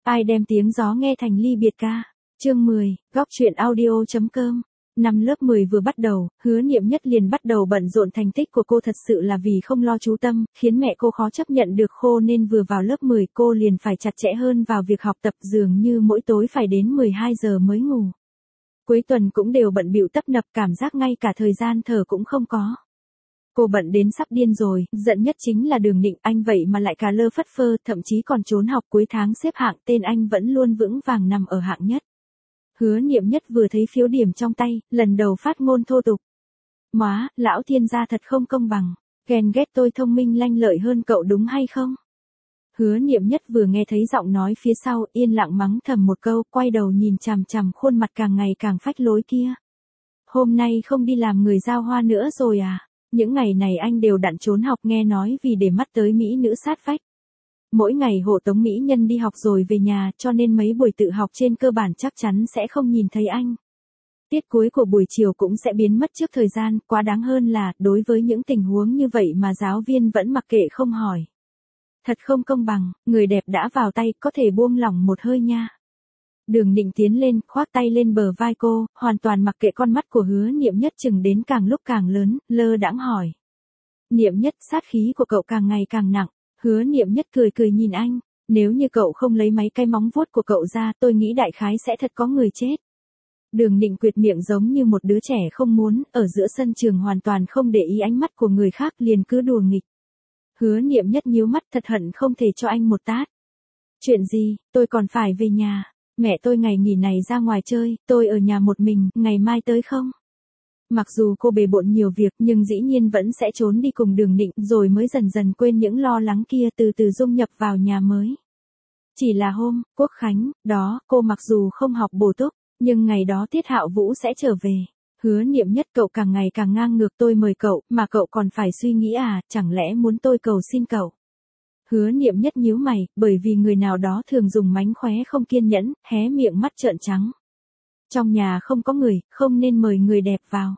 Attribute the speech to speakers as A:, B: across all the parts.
A: Ai đem tiếng gió nghe thành ly biệt ca. Chương 10, góc truyện audio.com. Năm lớp 10 vừa bắt đầu, Hứa Niệm Nhất liền bắt đầu bận rộn thành tích của cô thật sự là vì không lo chú tâm, khiến mẹ cô khó chấp nhận được khô nên vừa vào lớp 10 cô liền phải chặt chẽ hơn vào việc học tập, dường như mỗi tối phải đến 12 giờ mới ngủ. Cuối tuần cũng đều bận bịu tấp nập, cảm giác ngay cả thời gian thở cũng không có. Cô bận đến sắp điên rồi, giận nhất chính là Đường Định, anh vậy mà lại cà lơ phất phơ, thậm chí còn trốn học, cuối tháng xếp hạng tên anh vẫn luôn vững vàng nằm ở hạng nhất. Hứa Niệm Nhất vừa thấy phiếu điểm trong tay, lần đầu phát ngôn thô tục. Móa, lão thiên gia thật không công bằng, ghen ghét tôi thông minh lanh lợi hơn cậu đúng hay không? Hứa Niệm Nhất vừa nghe thấy giọng nói phía sau, yên lặng mắng thầm một câu, quay đầu nhìn chằm chằm khuôn mặt càng ngày càng phách lối kia. Hôm nay không đi làm người giao hoa nữa rồi à? Những ngày này anh đều đặn trốn học, nghe nói vì để mắt tới mỹ nữ sát vách. Mỗi ngày hộ tống mỹ nhân đi học rồi về nhà, cho nên mấy buổi tự học trên cơ bản chắc chắn sẽ không nhìn thấy anh. Tiết cuối của buổi chiều cũng sẽ biến mất trước thời gian, quá đáng hơn là, đối với những tình huống như vậy mà giáo viên vẫn mặc kệ không hỏi. Thật không công bằng, người đẹp đã vào tay, có thể buông lỏng một hơi nha. Đường Định tiến lên, khoác tay lên bờ vai cô, hoàn toàn mặc kệ con mắt của Hứa Niệm Nhất chừng đến càng lúc càng lớn, lơ đãng hỏi. Niệm Nhất, sát khí của cậu càng ngày càng nặng. Hứa Niệm Nhất cười cười nhìn anh, nếu như cậu không lấy mấy cái móng vuốt của cậu ra, tôi nghĩ đại khái sẽ thật có người chết. Đường Định quyệt miệng giống như một đứa trẻ không muốn, ở giữa sân trường hoàn toàn không để ý ánh mắt của người khác, liền cứ đùa nghịch. Hứa Niệm Nhất nhíu mắt, thật hận không thể cho anh một tát. Chuyện gì, tôi còn phải về nhà. Mẹ tôi ngày nghỉ này ra ngoài chơi, tôi ở nhà một mình, ngày mai tới không? Mặc dù cô bề bộn nhiều việc nhưng dĩ nhiên vẫn sẽ trốn đi cùng Đường Định, rồi mới dần dần quên những lo lắng kia, từ từ dung nhập vào nhà mới. Chỉ là hôm Quốc Khánh, đó, cô mặc dù không học bổ túc, nhưng ngày đó Tiết Hạo Vũ sẽ trở về. Hứa Niệm Nhất, cậu càng ngày càng ngang ngược, tôi mời cậu, mà cậu còn phải suy nghĩ à, chẳng lẽ muốn tôi cầu xin cậu? Hứa Niệm Nhất nhíu mày, bởi vì người nào đó thường dùng mánh khóe không kiên nhẫn, hé miệng mắt trợn trắng. Trong nhà không có người, không nên mời người đẹp vào.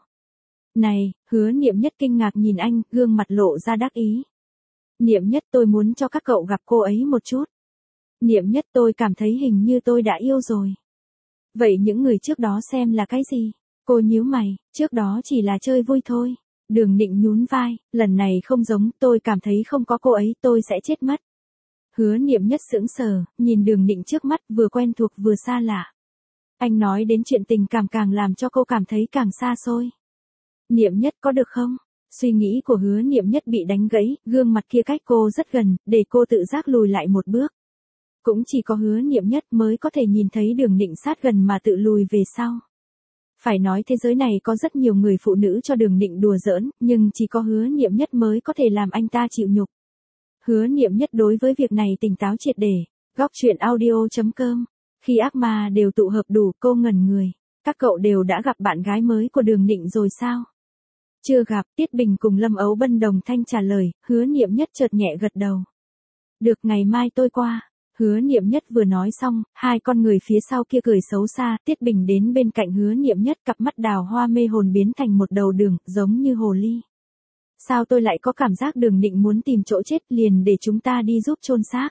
A: Này, Hứa Niệm Nhất kinh ngạc nhìn anh, gương mặt lộ ra đắc ý. Niệm Nhất, tôi muốn cho các cậu gặp cô ấy một chút. Niệm Nhất, tôi cảm thấy hình như tôi đã yêu rồi. Vậy những người trước đó xem là cái gì? Cô nhíu mày, trước đó chỉ là chơi vui thôi. Đường Định nhún vai, lần này không giống, tôi cảm thấy không có cô ấy tôi sẽ chết mất. Hứa Niệm Nhất sững sờ, nhìn Đường Định trước mắt, vừa quen thuộc vừa xa lạ. Anh nói đến chuyện tình cảm càng làm cho cô cảm thấy càng xa xôi. Niệm Nhất, có được không? Suy nghĩ của Hứa Niệm Nhất bị đánh gãy, gương mặt kia cách cô rất gần, để cô tự giác lùi lại một bước. Cũng chỉ có Hứa Niệm Nhất mới có thể nhìn thấy Đường Định sát gần mà tự lùi về sau. Phải nói thế giới này có rất nhiều người phụ nữ cho Đường Định đùa giỡn, nhưng chỉ có Hứa Niệm Nhất mới có thể làm anh ta chịu nhục. Hứa Niệm Nhất đối với việc này tỉnh táo triệt để. Góc truyện audio.com. Khi ác ma đều tụ hợp đủ, cô ngẩn người. Các cậu đều đã gặp bạn gái mới của Đường Định rồi sao? Chưa gặp, Tiết Bình cùng Lâm Ấu Bân đồng thanh trả lời, Hứa Niệm Nhất chợt nhẹ gật đầu. Được, ngày mai tôi qua. Hứa Niệm Nhất vừa nói xong, hai con người phía sau kia cười xấu xa, Tiết Bình đến bên cạnh Hứa Niệm Nhất, cặp mắt đào hoa mê hồn biến thành một đầu đường, giống như hồ ly. Sao tôi lại có cảm giác Đường Định muốn tìm chỗ chết, liền để chúng ta đi giúp chôn xác.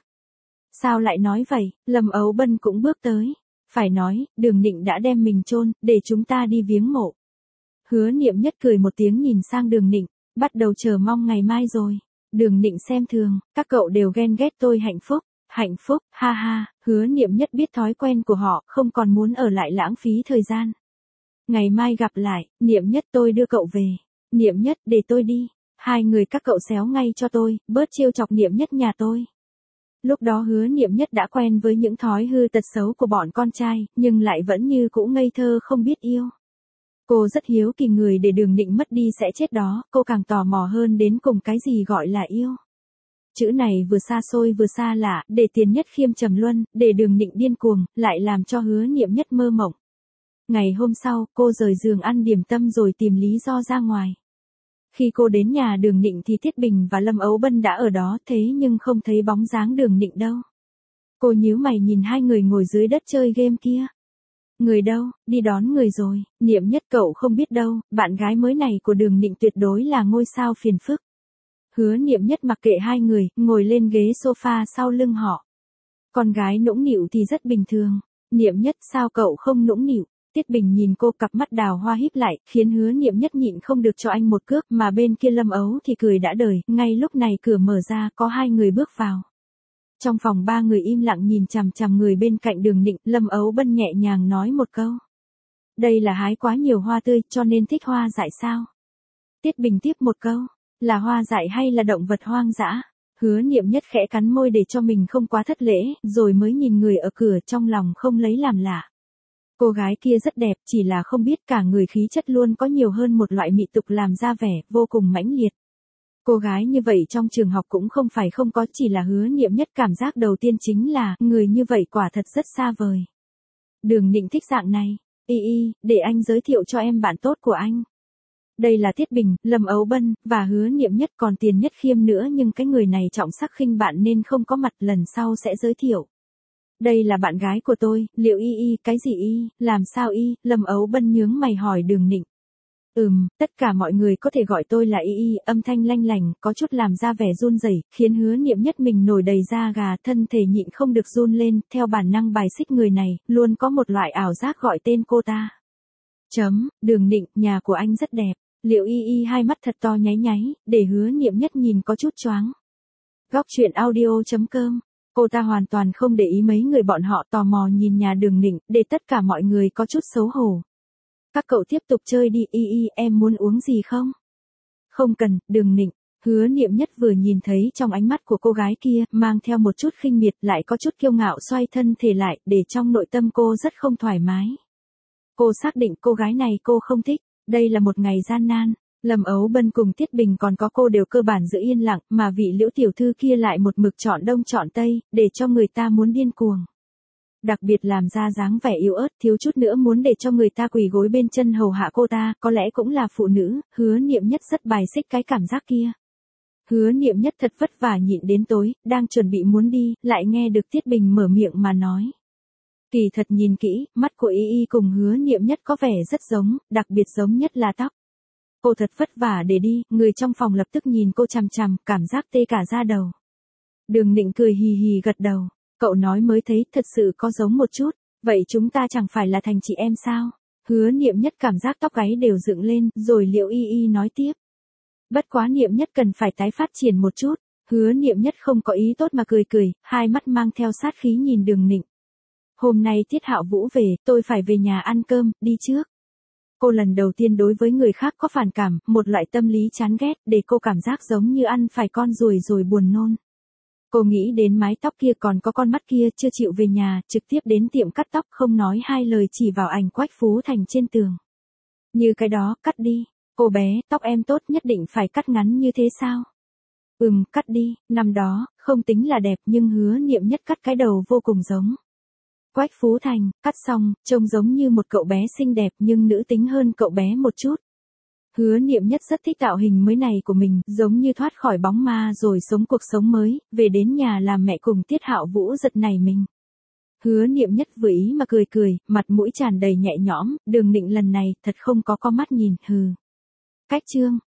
A: Sao lại nói vậy? Lâm Ấu Bân cũng bước tới. Phải nói, Đường Định đã đem mình chôn, để chúng ta đi viếng mộ. Hứa Niệm Nhất cười một tiếng nhìn sang Đường Định, bắt đầu chờ mong ngày mai rồi. Đường Định xem thường, các cậu đều ghen ghét tôi hạnh phúc. Hạnh phúc, ha ha. Hứa Niệm Nhất biết thói quen của họ, không còn muốn ở lại lãng phí thời gian. Ngày mai gặp lại, Niệm Nhất, tôi đưa cậu về. Niệm Nhất, để tôi đi. Hai người các cậu xéo ngay cho tôi, bớt trêu chọc Niệm Nhất nhà tôi. Lúc đó Hứa Niệm Nhất đã quen với những thói hư tật xấu của bọn con trai, nhưng lại vẫn như cũ ngây thơ không biết yêu. Cô rất hiếu kỳ người để Đường Định mất đi sẽ chết đó, cô càng tò mò hơn đến cùng cái gì gọi là yêu. Chữ này vừa xa xôi vừa xa lạ, để Tiền Nhất Khiêm trầm luân, để Đường Định điên cuồng, lại làm cho Hứa Niệm Nhất mơ mộng. Ngày hôm sau, cô rời giường ăn điểm tâm rồi tìm lý do ra ngoài. Khi cô đến nhà Đường Định thì Tiết Bình và Lâm Ấu Bân đã ở đó, thế nhưng không thấy bóng dáng Đường Định đâu. Cô nhíu mày nhìn hai người ngồi dưới đất chơi game kia. Người đâu, đi đón người rồi. Niệm Nhất, cậu không biết đâu, bạn gái mới này của Đường Định tuyệt đối là ngôi sao phiền phức. Hứa Niệm Nhất mặc kệ hai người, ngồi lên ghế sofa sau lưng họ. Con gái nũng nịu thì rất bình thường. Niệm Nhất sao cậu không nũng nịu? Tiết Bình nhìn cô cặp mắt đào hoa híp lại, khiến Hứa Niệm Nhất nhịn không được cho anh một cước, mà bên kia Lâm Ấu thì cười đã đời, ngay lúc này cửa mở ra, có hai người bước vào. Trong phòng ba người im lặng nhìn chằm chằm người bên cạnh Đường Nịnh, Lâm Ấu Bân nhẹ nhàng nói một câu. Đây là hái quá nhiều hoa tươi, cho nên thích hoa dại sao? Tiết Bình tiếp một câu, là hoa dại hay là động vật hoang dã? Hứa Niệm Nhất khẽ cắn môi để cho mình không quá thất lễ, rồi mới nhìn người ở cửa trong lòng không lấy làm lạ. Cô gái kia rất đẹp, chỉ là không biết cả người khí chất luôn có nhiều hơn một loại mị tục làm ra vẻ, vô cùng mãnh liệt. Cô gái như vậy trong trường học cũng không phải không có, chỉ là Hứa Niệm Nhất cảm giác đầu tiên chính là, người như vậy quả thật rất xa vời. Đường Nịnh thích dạng này, để anh giới thiệu cho em bạn tốt của anh. Đây là Tiết Bình, Lâm Ấu Bân, và Hứa Niệm Nhất, còn Tiền Nhất Khiêm nữa, nhưng cái người này trọng sắc khinh bạn nên không có mặt, lần sau sẽ giới thiệu. Đây là bạn gái của tôi, Liệu cái gì làm sao Lâm Ấu Bân nhướng mày hỏi Đường Nịnh. Tất cả mọi người có thể gọi tôi là âm thanh lanh lành, có chút làm ra vẻ run rẩy, khiến Hứa Niệm Nhất mình nổi đầy da gà, thân thể nhịn không được run lên, theo bản năng bài xích người này, luôn có một loại ảo giác gọi tên cô ta. Đường Nịnh, nhà của anh rất đẹp. Liệu hai mắt thật to nháy nháy, để Hứa Niệm Nhất nhìn có chút choáng. Góc truyện audio.com. Cô ta hoàn toàn không để ý mấy người bọn họ, tò mò nhìn nhà Đường Nịnh, để tất cả mọi người có chút xấu hổ. Các cậu tiếp tục chơi đi, em muốn uống gì không? Không cần, Đường Nịnh. Hứa Niệm Nhất vừa nhìn thấy trong ánh mắt của cô gái kia, mang theo một chút khinh miệt, lại có chút kiêu ngạo, xoay thân thể lại, để trong nội tâm cô rất không thoải mái. Cô xác định cô gái này cô không thích, đây là một ngày gian nan. Lâm Ấu Bân cùng Tiết Bình còn có cô đều cơ bản giữ yên lặng, mà vị Liễu tiểu thư kia lại một mực chọn đông chọn tây, để cho người ta muốn điên cuồng. Đặc biệt làm ra dáng vẻ yếu ớt, thiếu chút nữa muốn để cho người ta quỳ gối bên chân hầu hạ cô ta, có lẽ cũng là phụ nữ, Hứa Niệm Nhất rất bài xích cái cảm giác kia. Hứa Niệm Nhất thật vất vả nhịn đến tối, đang chuẩn bị muốn đi, lại nghe được Tiết Bình mở miệng mà nói. Kỳ thật nhìn kỹ, mắt của cùng Hứa Niệm Nhất có vẻ rất giống, đặc biệt giống nhất là tóc. Cô thật vất vả để đi, người trong phòng lập tức nhìn cô chằm chằm, cảm giác tê cả da đầu. Đường Nịnh cười hì hì gật đầu, cậu nói mới thấy, thật sự có giống một chút, vậy chúng ta chẳng phải là thành chị em sao? Hứa Niệm Nhất cảm giác tóc gáy đều dựng lên, rồi Liệu nói tiếp. Bất quá Niệm Nhất cần phải tái phát triển một chút. Hứa Niệm Nhất không có ý tốt mà cười, hai mắt mang theo sát khí nhìn Đường Nịnh. Hôm nay Tiết Hạo Vũ về, tôi phải về nhà ăn cơm, đi trước. Cô lần đầu tiên đối với người khác có phản cảm, một loại tâm lý chán ghét, để cô cảm giác giống như ăn phải con ruồi rồi buồn nôn. Cô nghĩ đến mái tóc kia còn có con mắt kia chưa chịu về nhà, trực tiếp đến tiệm cắt tóc không nói hai lời chỉ vào ảnh Quách Phú Thành trên tường. Như cái đó, cắt đi. Cô bé, tóc em tốt nhất định phải cắt ngắn như thế sao? Cắt đi, năm đó, không tính là đẹp nhưng Hứa Niệm Nhất cắt cái đầu vô cùng giống. Quách Phú Thành, cắt xong, trông giống như một cậu bé xinh đẹp nhưng nữ tính hơn cậu bé một chút. Hứa Niệm Nhất rất thích tạo hình mới này của mình, giống như thoát khỏi bóng ma rồi sống cuộc sống mới, về đến nhà làm mẹ cùng Tiết Hạo Vũ giật nảy mình. Hứa Niệm Nhất vừa ý mà cười, mặt mũi tràn đầy nhẹ nhõm, Đường Nịnh lần này thật không có mắt nhìn, hừ. Cách chương.